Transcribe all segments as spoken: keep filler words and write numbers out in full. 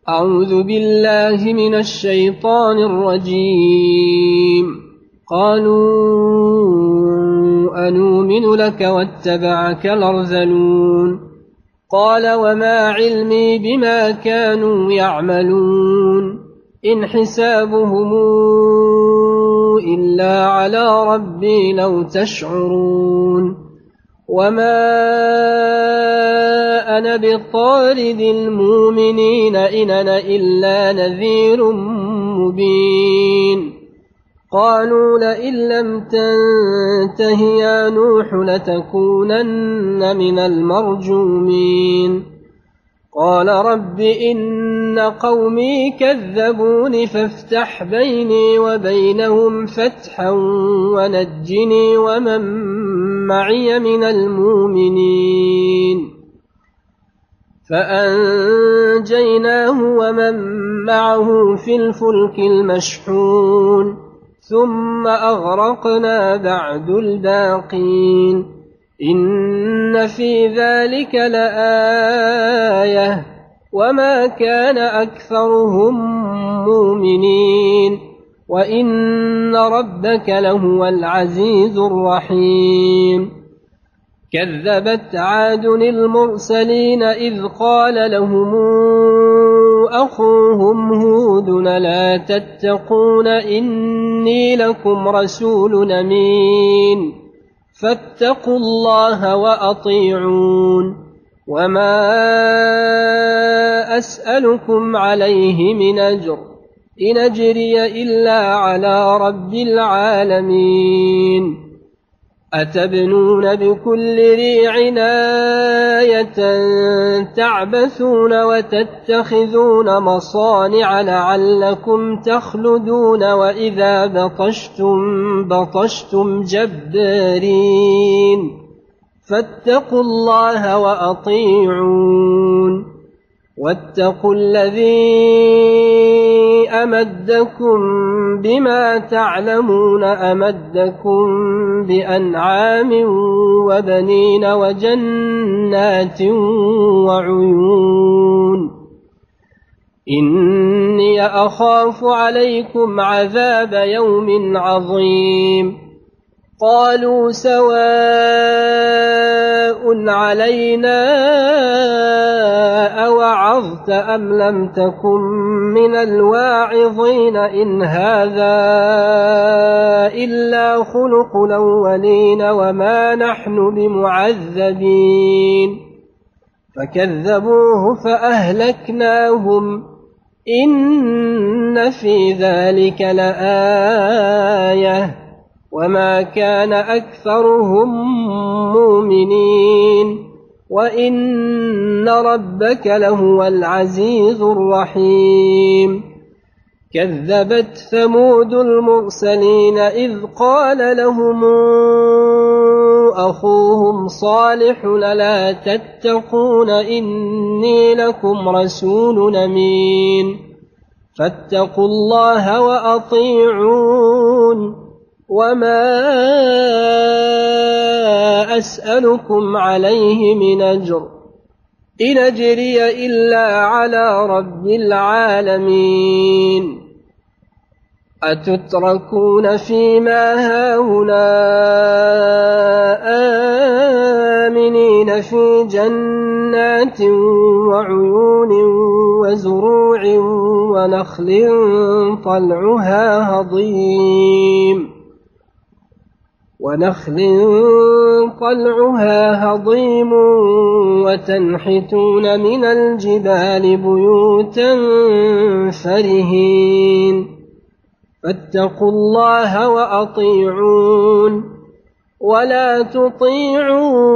أعوذ بالله من الشيطان الرجيم. قالوا أنؤمن لك واتبعك الأرذلون قال وما علمي بما كانوا يعملون إن حسابهم إلا على ربي لو تشعرون وما أنا بطارد المؤمنين إن أنا إلا نذير مبين قالوا لئن لم تنته يا نوح لتكونن من المرجومين قال رب إن قومي كذبون فافتح بيني وبينهم فتحا ونجني ومن معي من المؤمنين فأنجيناه ومن معه في الفلك المشحون ثم أغرقنا بعد الباقين إن في ذلك لآية وما كان أكثرهم مؤمنين وإن ربك لهو العزيز الرحيم كذبت عاد المرسلين إذ قال لهم أخوهم هود لا تتقون إني لكم رسول أمين فاتقوا الله وأطيعون وما أسألكم عليه من أجر إن أجري إلا على رب العالمين أتبنون بكل ريع آية تعبثون وتتخذون مصانع لعلكم تخلدون وإذا بطشتم بطشتم جبارين فاتقوا الله وأطيعون واتقوا الذي أمدكم بما تعلمون أمدكم بأنعام وبنين وجنات وعيون إني أخاف عليكم عذاب يوم عظيم قالوا سواء علينا أوعظت أم لم تكن من الواعظين إن هذا إلا خلق الأولين وما نحن بمعذبين فكذبوه فأهلكناهم إن في ذلك لآية وما كان أكثرهم مؤمنين وإن ربك لهو العزيز الرحيم كذبت ثمود المرسلين إذ قال لهم أخوهم صالح لا تتقون إني لكم رسول أمين فاتقوا الله وأطيعون وما أسألكم عليه من أجر إن أجري إلا على رب العالمين أتتركون فيما هاهنا آمنين في جنات وعيون وزروع ونخل طلعها هضيم ونخل طلعها هضيم وتنحتون من الجبال بيوتا فرهين فاتقوا الله وأطيعون ولا تطيعوا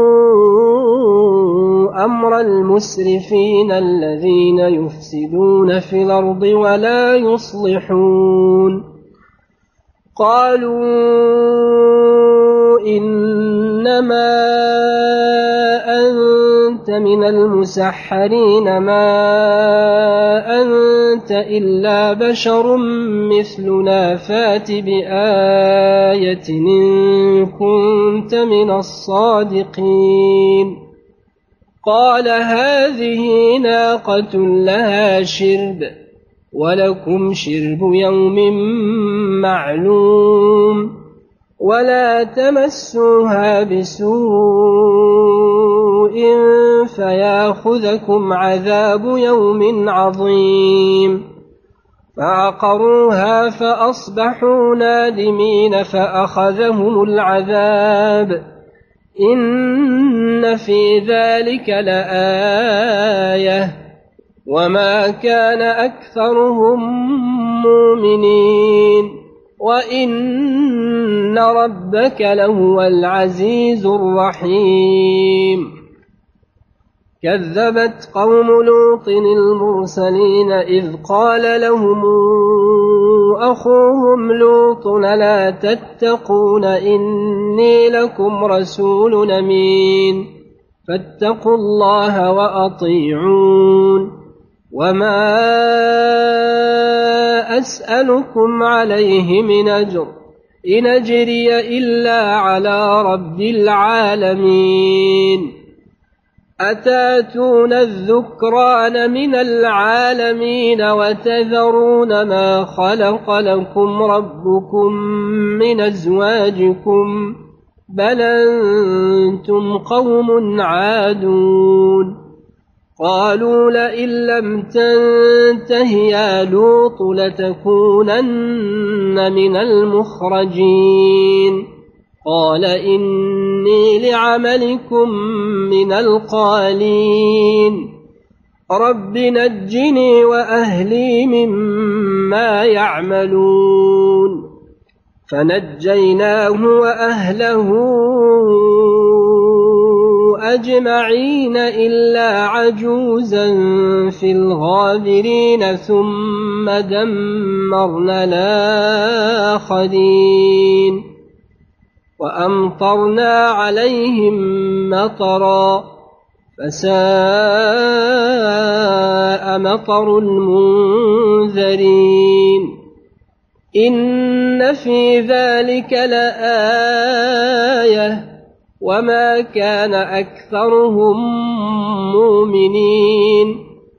أمر المسرفين الذين يفسدون في الأرض ولا يصلحون قالوا إنما أنت من المسحرين ما أنت إلا بشر مثلنا فات بآية إن كنت من الصادقين قال هذه ناقة لها شرب ولكم شرب يوم معلوم ولا تمسوها بسوء فياخذكم عذاب يوم عظيم فعقروها فأصبحوا نادمين فأخذهم العذاب إن في ذلك لآية وما كان أكثرهم مؤمنين وإن ربك لهو العزيز الرحيم كذبت قوم لوط المرسلين إذ قال لهم أخوهم لوط لا تتقون إني لكم رسول أمين فاتقوا الله وأطيعون وما أسألكم عليه من أجر إن أجري إلا على رب العالمين أتاتون الذكران من العالمين وتذرون ما خلق لكم ربكم من أزواجكم بل أنتم قوم عادون قالوا لئن لم تنته يا لوط لتكونن من المخرجين قال إني لعملكم من القالين رب نجني وأهلي مما يعملون فنجيناه وأهله أجمعين إلا عجوزا في الغابرين ثم دمرنا الآخرين وأمطرنا عليهم مطرا فساء مطر المنذرين إن في ذلك لآية وما كان أكثرهم مؤمنين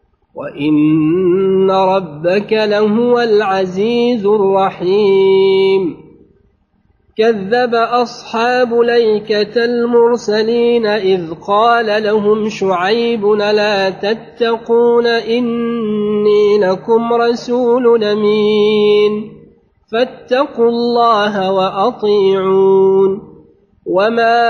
وإن ربك لهو العزيز الرحيم كذب أصحاب الأيكة المرسلين إذ قال لهم شعيب لا تتقون إني لكم رسول أمين فاتقوا الله وأطيعون وما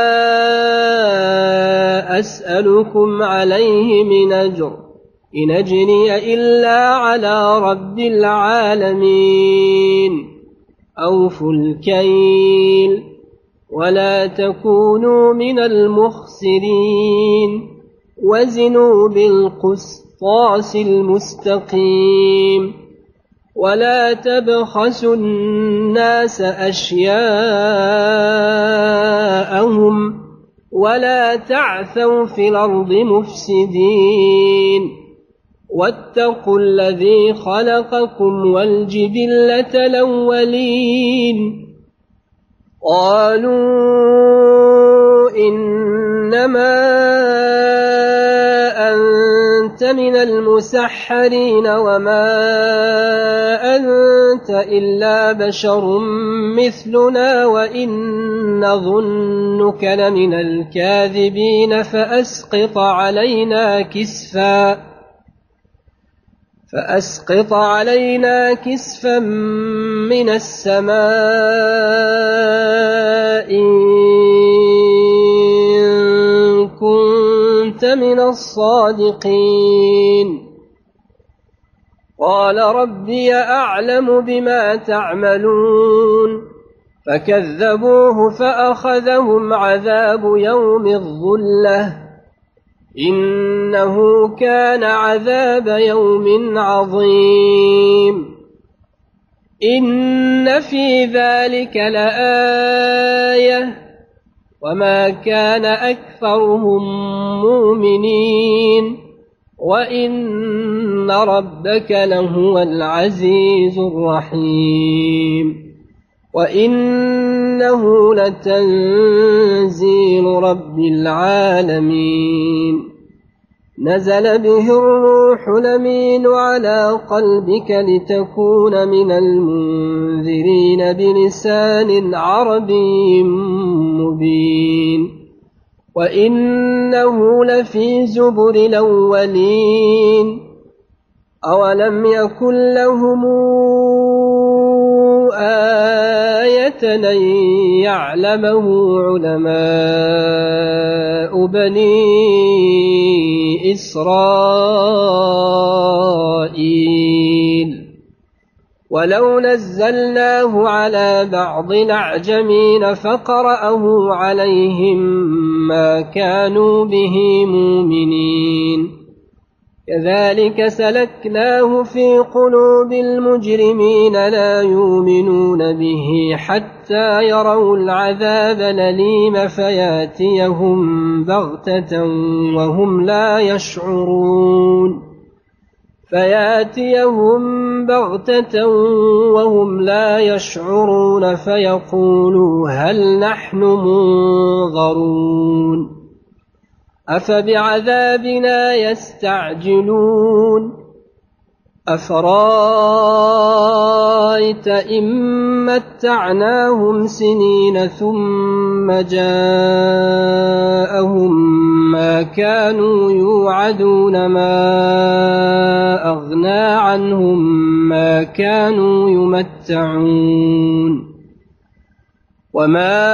أسألكم عليه من أجر إن أجري إلا على رب العالمين أوفوا الكيل ولا تكونوا من المخسرين وزنوا بالقسطاس المستقيم ولا تبخسوا الناس أشياءهم ولا تعثوا في الأرض مفسدين واتقوا الذي خلقكم والجبلة الأولين قالوا إنما أنت من المسحرين وما أنت إلا بشر مثلنا وإن نظنك لمن الكاذبين فأسقط علينا كسفا فأسقط علينا كسفا من السماء إن كنت من الصادقين قال ربي أعلم بما تعملون فكذبوه فأخذهم عذاب يوم الظلة إنه كان عذاب يوم عظيم إن في ذلك لآية وما كان أكثرهم مؤمنين وإن ربك لهو العزيز الرحيم وإنه لتنزيل رب العالمين نزل به الروح الأمين على قلبك لتكون من المنذرين بلسان عربي مبين وإنه لفي زبر الأولين أولم يكن لهم آية أن يعلمه علماء بني إسرائيل ولو نزلناه على بعض الأعجمين فقرأه عليهم ما كانوا به مؤمنين كذلك سلكناه في قلوب المجرمين لا يؤمنون به حتى يروا العذاب الأليم فياتيهم بغتة وهم لا يشعرون فياتيهم بغتة وهم لا يشعرون فيقولوا هل نحن منظرون أفبعذابنا يستعجلون أفرأيت إن متعناهم سنين ثم جاءهم ما كانوا يوعدون ما أغنى عنهم ما كانوا يمتعون وما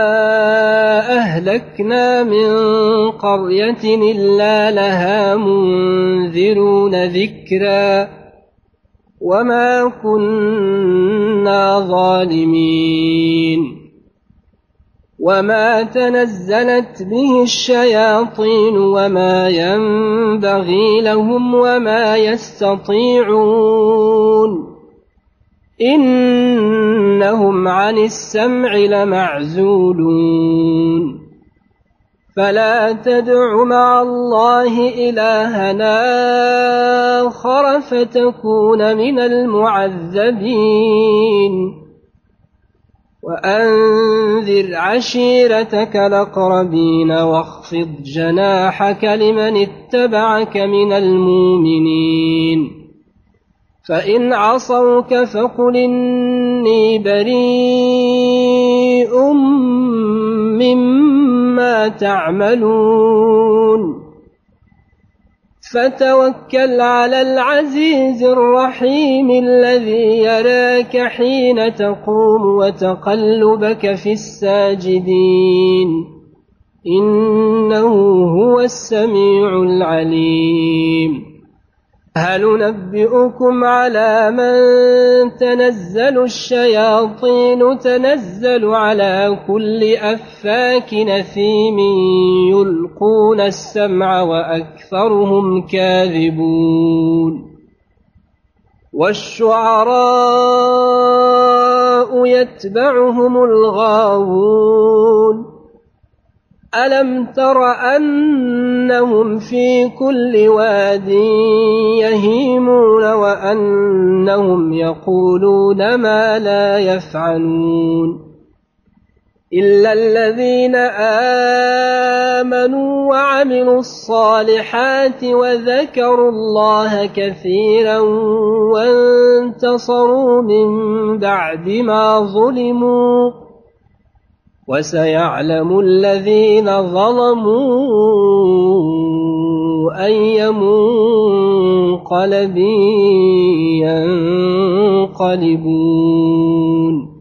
أهلكنا من قرية إلا لها منذرون ذكرا وما كنا ظالمين وما تنزلت به الشياطين وما ينبغي لهم وما يستطيعون إنهم عن السمع لمعزولون فلا تدع مع الله إلهنا آخر فتكون من المعذبين وأنذر عشيرتك الأقربين واخفض جناحك لمن اتبعك من المؤمنين فإن عصوك فقل إني بريء مما تعملون فتوكل على العزيز الرحيم الذي يراك حين تقوم وتقلبك في الساجدين إنه هو السميع العليم هل ننبئكم على من تنزل الشياطين تنزل على كل أفاك أثيم يلقون السمع وأكثرهم كاذبون والشعراء يتبعهم الغاوون ألم تر أنهم في كل واد يهيمون وأنهم يقولون ما لا يفعلون إلا الذين آمنوا وعملوا الصالحات وذكروا الله كثيرا وانتصروا من بعد ما ظلموا وسيعلم الذين ظلموا أي منقلب ينقلبون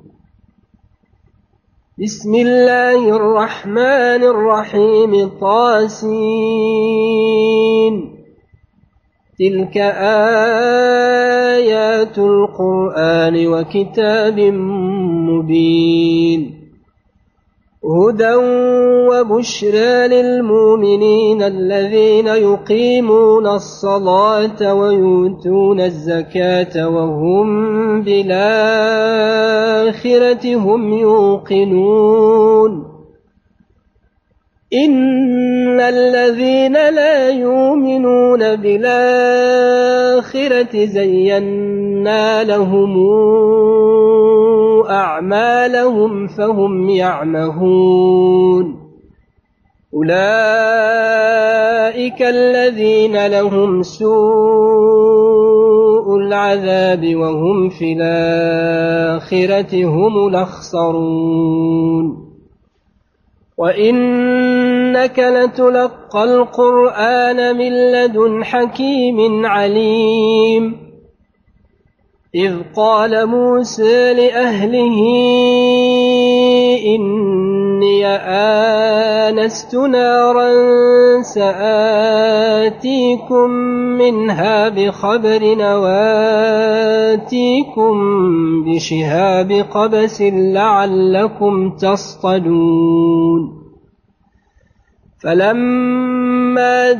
بسم الله الرحمن الرحيم طاسين تلك آيات القرآن وكتاب مبين هدى وبشرى للمؤمنين الذين يقيمون الصلاة ويؤتون الزكاة وهم بالآخرة هم يوقنون إن الذين لا يؤمنون بالآخرة زينا لهم أعمالهم فهم يعمهون أولئك الذين لهم سوء العذاب وهم في الآخرة هم الأخسرون وإنك لتلقى القرآن من لدن حكيم عليم إذ قال موسى لأهله إني آنست نارا سآتيكم منها بخبر وآتيكم بشهاب قبس لعلكم تصطلون فلما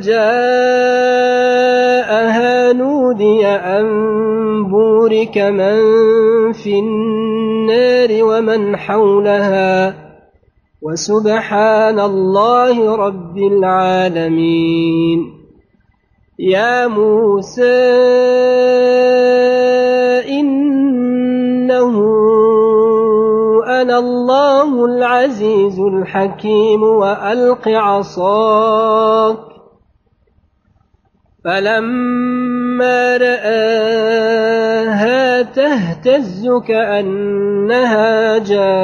جاءها نودي أن بورك من في النار ومن حولها وسبحان الله رب العالمين يا موسى إنه أنا الله العزيز الحكيم وألق عصاك فلما رآها تهتز كأنها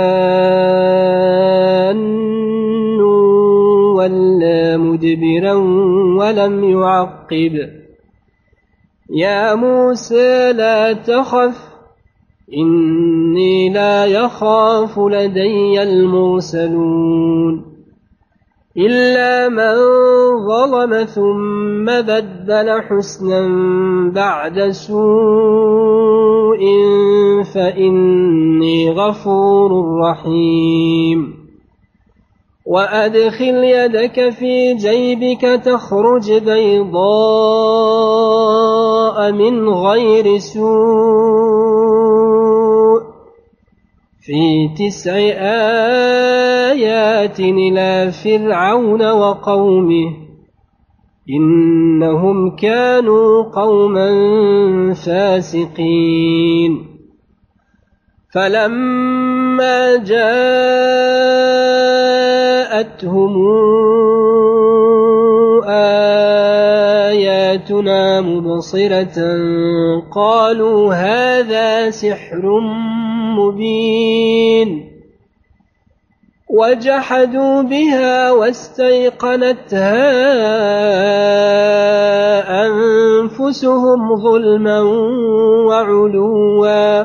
جان ولا مدبرا ولم يعقب يا موسى لا تخف إني لا يخاف لدي المرسلون إلا من ظلم ثم بدل حسنا بعد سوء فإني غفور رحيم وأدخل يدك في جيبك تخرج بيضاء من غير سوء في تسع آيات إلى فرعون وقومه إنهم كانوا قوما فاسقين فلما جاءتهم آياتنا مبصرة قالوا هذا سحر مبين وجحدوا بها واستيقنتها أنفسهم ظلما وعلوا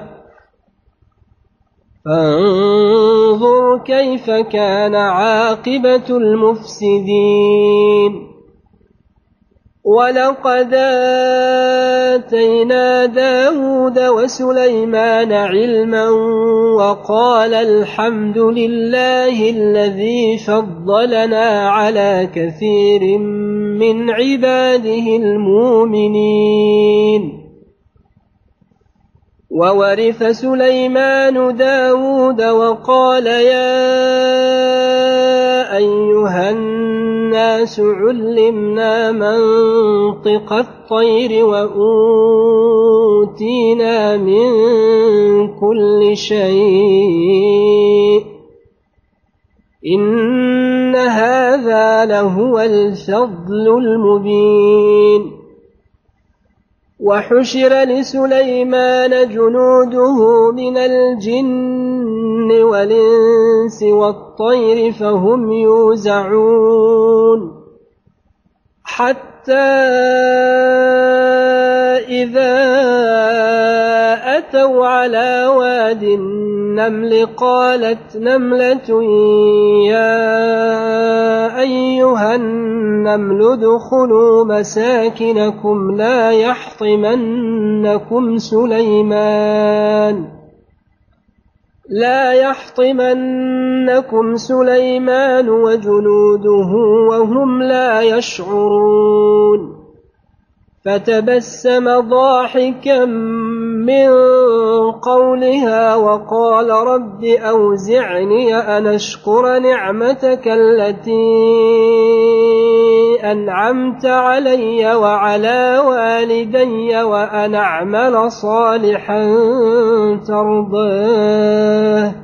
فانظر كيف كان عاقبة المفسدين ولقد آتينا داود وسليمان علما وقال الحمد لله الذي فضلنا على كثير من عباده المؤمنين وورث سليمان داود وقال يا أيها الناس علمنا منطق الطير وأوتينا من كل شيء إن هذا لهو الفضل المبين وحشر لسليمان جنوده من الجن والإنس والطير فهم يوزعون حتى إذا أتوا على واد النمل قالت نملة يا أيها النمل ادخلوا مساكنكم لا يحطمنكم سليمان لا يحطمنكم سليمان وجنوده وهم لا يشعرون فتبسم ضاحكا من قولها وقال رب أوزعني أن أشكر نعمتك التي أنعمت علي وعلى والدي وأن أعمل صالحا ترضاه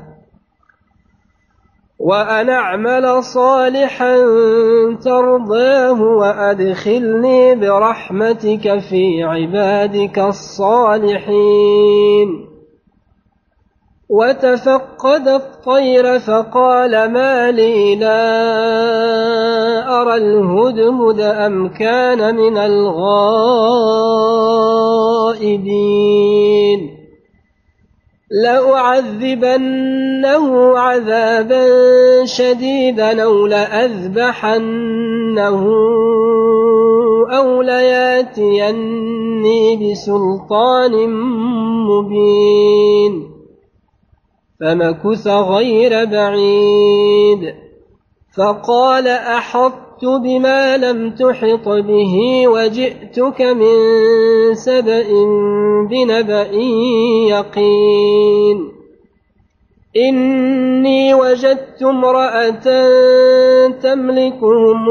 وأن أعمل صالحا ترضاه وأدخلني برحمتك في عبادك الصالحين. وتفقد الطير فقال ما لي لا أرى الهدهد أم كان من الغائبين لأعذبنه عذابا شديدا أو لأذبحنه أو لياتيني بسلطان مبين. فمكث غير بعيد فقال أحطت بما لم تحط به وجئتك من سبأ بنبأ يقين. إني وجدت امرأة تملكهم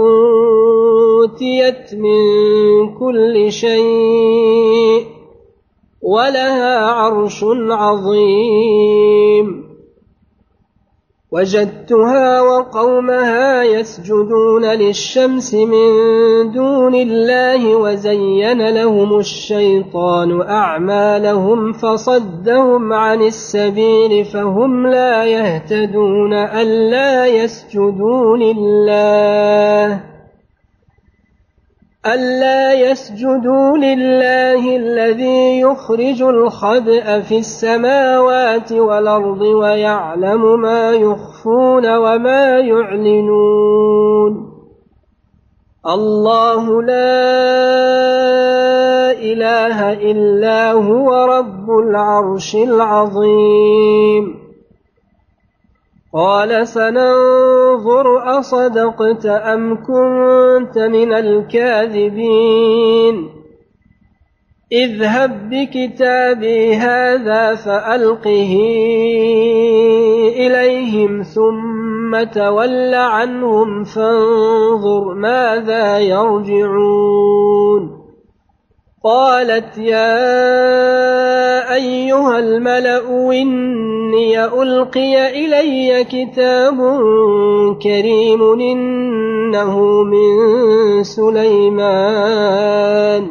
وأوتيت من كل شيء ولها عرش عظيم. وجدتها وقومها يسجدون للشمس من دون الله وزين لهم الشيطان أعمالهم فصدهم عن السبيل فهم لا يهتدون ألا يسجدوا لله ألا يسجدوا لله الذي يخرج الخبأ في السماوات والأرض ويعلم ما يخفون وما يعلنون. الله لا إله إلا هو رب العرش العظيم. قال سننظر أصدقت أم كنت من الكاذبين. اذهب بكتابي هذا فألقه إليهم ثم تول عنهم فانظر ماذا يرجعون. قالت يا أيها الملأ إني ألقي إلي كتاب كريم إنه من سليمان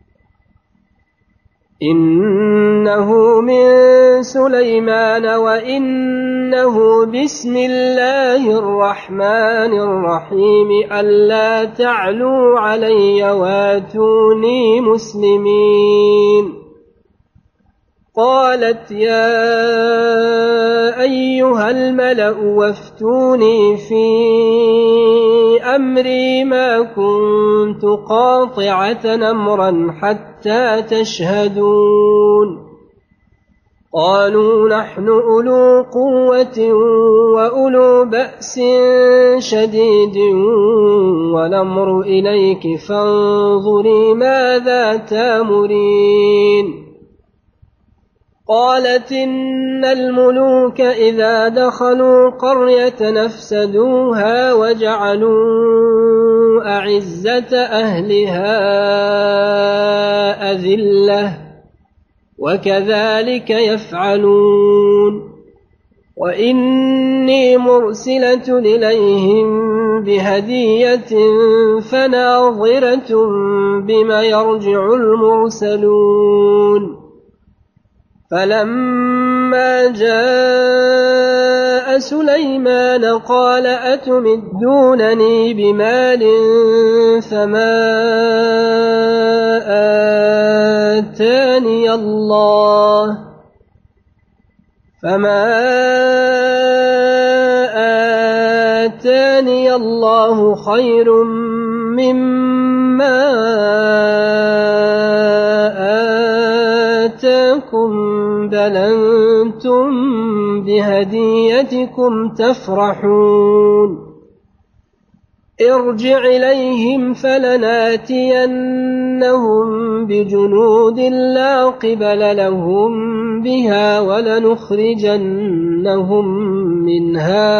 إنه من سليمان وإنه بسم الله الرحمن الرحيم ألا تعلوا علي واتوني مسلمين. قالت يا أيها الملأ وافتوني في أمري ما كنت قاطعة أمرا حتى تشهدون. قالوا نحن أولو قوة وأولو بأس شديد والأمر إليك فانظري ماذا تأمرين. قالت إن الملوك إذا دخلوا قرية نفسدوها وجعلوا أعزة أهلها أذلة وكذلك يفعلون. وإني مرسلة إليهم بهدية فناظرة بما يرجع المرسلون. فلما جاء سليمان قال أتمدونني بمال فما آتاني الله فما آتاني الله خير مما آتاكم بل أنتم بهديتكم تفرحون. ارجع إليهم فلناتينهم لنأتينهم بجنود لا قبل لهم بها ولنخرجنهم منها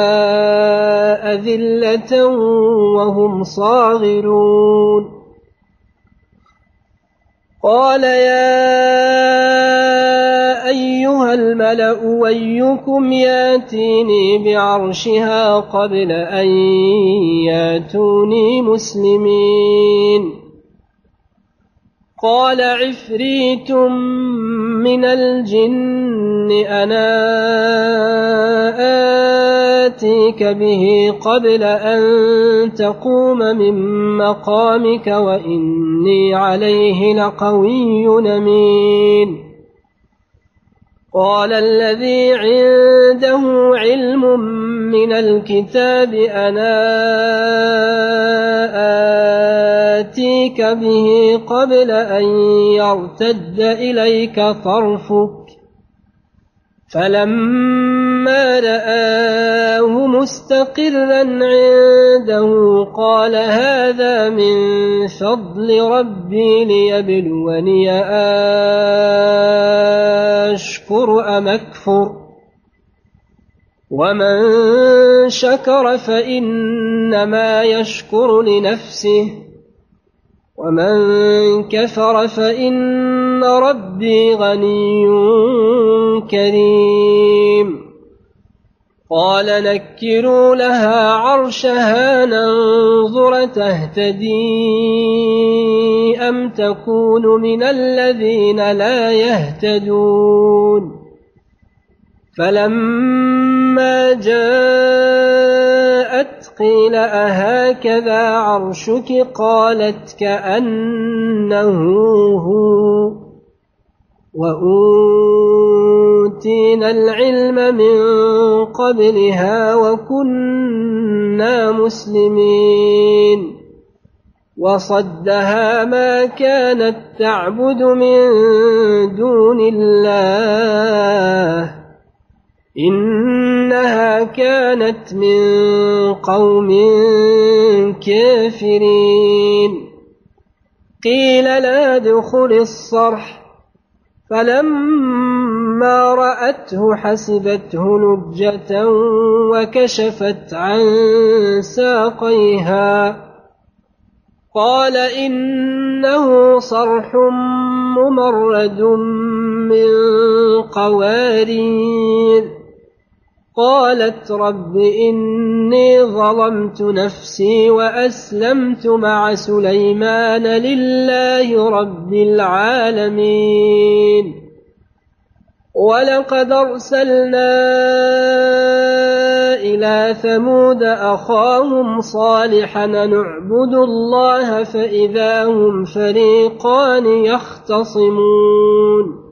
أذلة وهم صاغرون قال يا أيها الملأ أيكم ياتيني بعرشها قبل أن ياتوني مسلمين قال عفريت من الجن أنا آتيك به قبل أن تقوم من مقامك وإني عليه لقوي أمين قال الذي عنده علم من الكتاب أنا آتيك به قبل أن يرتد إليك طرفك فلما رآه مستقرا عنده قال هذا من فضل ربي ليبلوني أشكر أم أكفر ومن شكر فإنما يشكر لنفسه ومن كفر فإن ربي غني كريم قال نكروا لها عرشها ننظر تهتدي أم تكون من الذين لا يهتدون فلما جاءت قيل أهكذا عرشك قالت كأنه هو وأوتينا العلم من قبلها وكنا مسلمين وصدها ما كانت تعبد من دون الله إنها كانت من قوم كافرين قيل لا ادخل الصرح فلما رأته حسبته لجة وكشفت عن ساقيها قال إنه صرح ممرد من قوارير قالت رب إني ظلمت نفسي وأسلمت مع سليمان لله رب العالمين ولقد أرسلنا إلى ثمود أخاهم صالحا نعبد الله فإذا هم فريقان يختصمون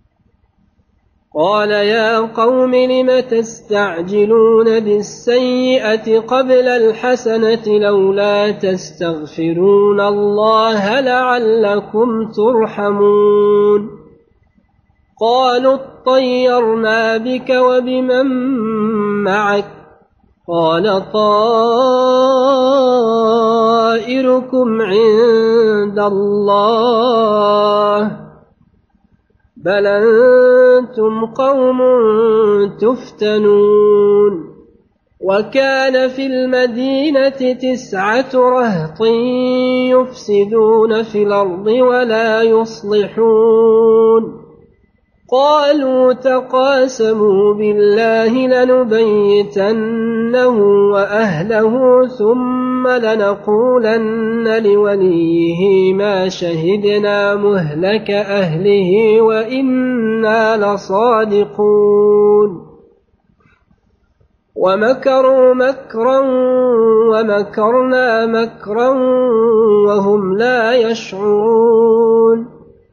قال يا قوم لم تستعجلون بالسيئة قبل الحسنة لولا تستغفرون الله لعلكم ترحمون قالوا اطيرنا بك وبمن معك قال طائركم عند الله بل أنتم قوم تفتنون وكان في المدينة تسعة رهط يفسدون في الأرض ولا يصلحون قالوا تقاسموا بالله لنبيتنه وأهله ثم لنقولن لوليه ما شهدنا مهلك أهله وإنا لصادقون ومكروا مكرا ومكرنا مكرا وهم لا يشعرون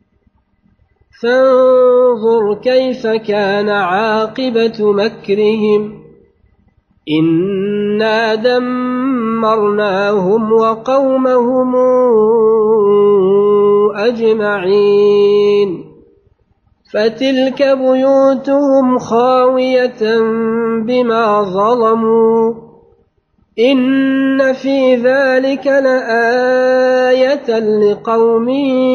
فانظر كيف كان عاقبة مكرهم إنا دمرناهم وقومهم أجمعين فتلك بيوتهم خاوية بما ظلموا إن في ذلك لآية لقوم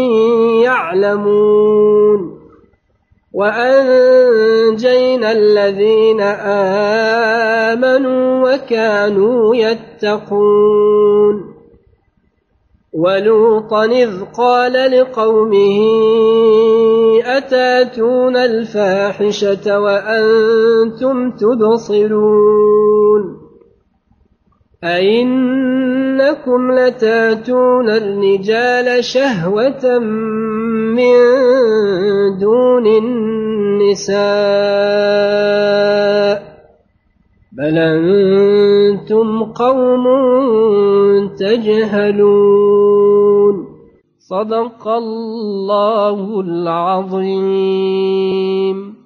يعلمون وأنجينا الذين آمنوا وكانوا يتقون ولوطا إذ قال لقومه أتاتون الفاحشة وأنتم تبصرون أئنكم لتاتون الرجال شهوة من دون النساء بل أنتم قوم تجهلون صدق الله العظيم.